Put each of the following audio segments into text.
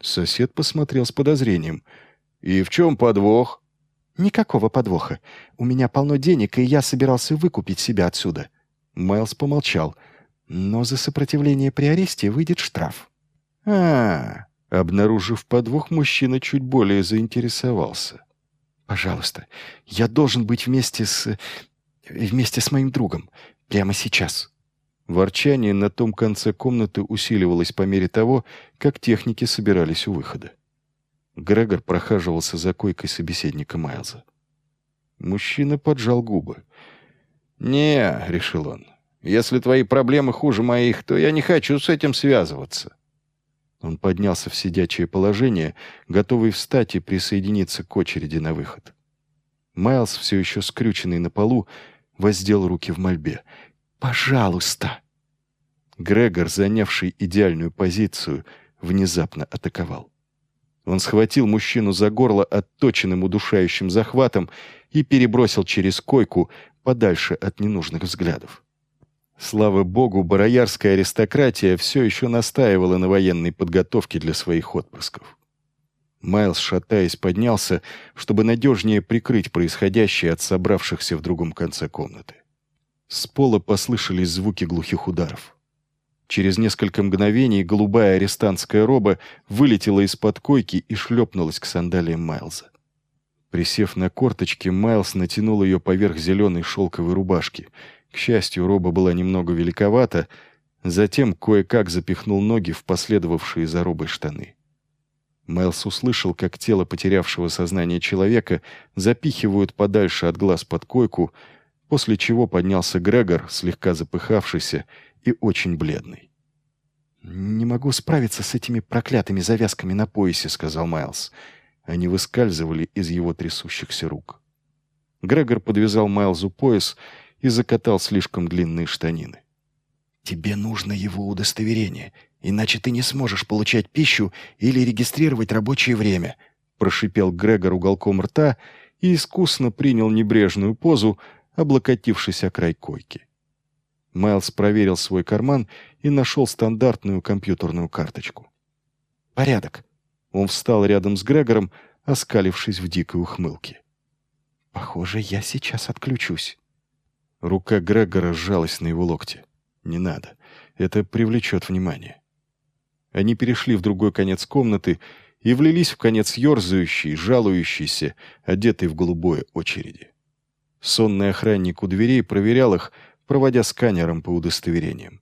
Сосед посмотрел с подозрением. «И в чем подвох?» «Никакого подвоха. У меня полно денег, и я собирался выкупить себя отсюда». Майлз помолчал. «Но за сопротивление при аресте выйдет штраф». Обнаружив подвох, мужчина чуть более заинтересовался. «Пожалуйста, я должен быть вместе с моим другом. Прямо сейчас». Ворчание на том конце комнаты усиливалось по мере того, как техники собирались у выхода. Грегор прохаживался за койкой собеседника Майлза. Мужчина поджал губы. «Не», — решил он, — «если твои проблемы хуже моих, то я не хочу с этим связываться». Он поднялся в сидячее положение, готовый встать и присоединиться к очереди на выход. Майлз, все еще скрюченный на полу, воздел руки в мольбе. «Пожалуйста!» Грегор, занявший идеальную позицию, внезапно атаковал. Он схватил мужчину за горло отточенным удушающим захватом и перебросил через койку подальше от ненужных взглядов. Слава богу, бароярская аристократия все еще настаивала на военной подготовке для своих отпрысков. Майлз, шатаясь, поднялся, чтобы надежнее прикрыть происходящее от собравшихся в другом конце комнаты. С пола послышались звуки глухих ударов. Через несколько мгновений голубая арестантская роба вылетела из-под койки и шлепнулась к сандалиям Майлза. Присев на корточки, Майлз натянул ее поверх зеленой шелковой рубашки. К счастью, роба была немного великовата, затем кое-как запихнул ноги в последовавшие за робой штаны. Майлз услышал, как тело потерявшего сознание человека запихивают подальше от глаз под койку, после чего поднялся Грегор, слегка запыхавшийся и очень бледный. «Не могу справиться с этими проклятыми завязками на поясе», — сказал Майлз. Они выскальзывали из его трясущихся рук. Грегор подвязал Майлзу пояс и закатал слишком длинные штанины. «Тебе нужно его удостоверение, иначе ты не сможешь получать пищу или регистрировать рабочее время», — прошипел Грегор уголком рта и искусно принял небрежную позу, облокотившись о край койки. Майлз проверил свой карман и нашел стандартную компьютерную карточку. «Порядок». Он встал рядом с Грегором, оскалившись в дикой ухмылке. «Похоже, я сейчас отключусь». Рука Грегора сжалась на его локте. «Не надо. Это привлечет внимание». Они перешли в другой конец комнаты и влились в конец ерзающей, жалующейся, одетой в голубое очереди. Сонный охранник у дверей проверял их, проводя сканером по удостоверениям.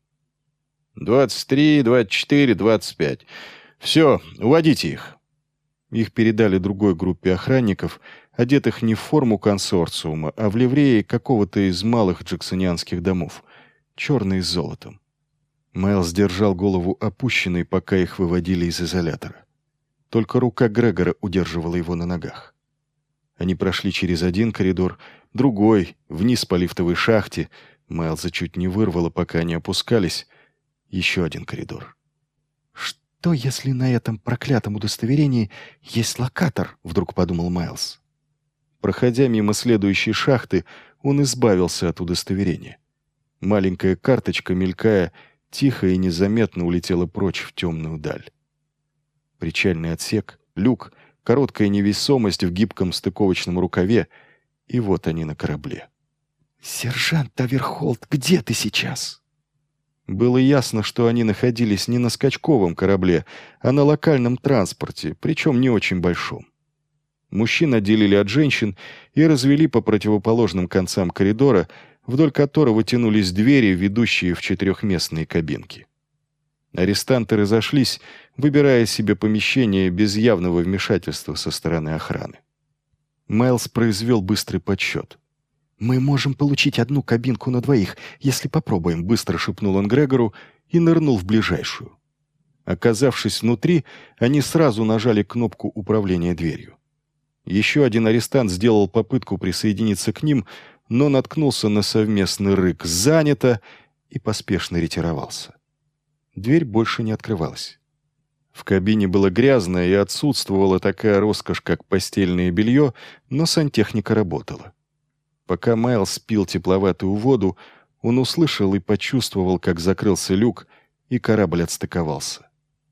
23, 24, 25. Все, уводите их. Их передали другой группе охранников, одетых не в форму консорциума, а в ливреи какого-то из малых джексонианских домов, черный с золотом. Майлз держал голову опущенной, пока их выводили из изолятора. Только рука Грегора удерживала его на ногах. Они прошли через один коридор, другой, вниз по лифтовой шахте. Майлза чуть не вырвало, пока они опускались. Еще один коридор. «Что, если на этом проклятом удостоверении есть локатор?» — вдруг подумал Майлз. Проходя мимо следующей шахты, он избавился от удостоверения. Маленькая карточка, мелькая, тихо и незаметно улетела прочь в темную даль. Причальный отсек, люк, короткая невесомость в гибком стыковочном рукаве, и вот они на корабле. «Сержант Таверхолд, где ты сейчас?» Было ясно, что они находились не на скачковом корабле, а на локальном транспорте, причем не очень большом. Мужчин отделили от женщин и развели по противоположным концам коридора, вдоль которого тянулись двери, ведущие в четырехместные кабинки. Арестанты разошлись, выбирая себе помещение без явного вмешательства со стороны охраны. Майлз произвел быстрый подсчет. «Мы можем получить одну кабинку на двоих, если попробуем», — быстро шепнул он Грегору и нырнул в ближайшую. Оказавшись внутри, они сразу нажали кнопку управления дверью. Еще один арестант сделал попытку присоединиться к ним, но наткнулся на совместный рык «Занято!» и поспешно ретировался. Дверь больше не открывалась. В кабине было грязно и отсутствовала такая роскошь, как постельное белье, но сантехника работала. Пока Майлз пил тепловатую воду, он услышал и почувствовал, как закрылся люк, и корабль отстыковался.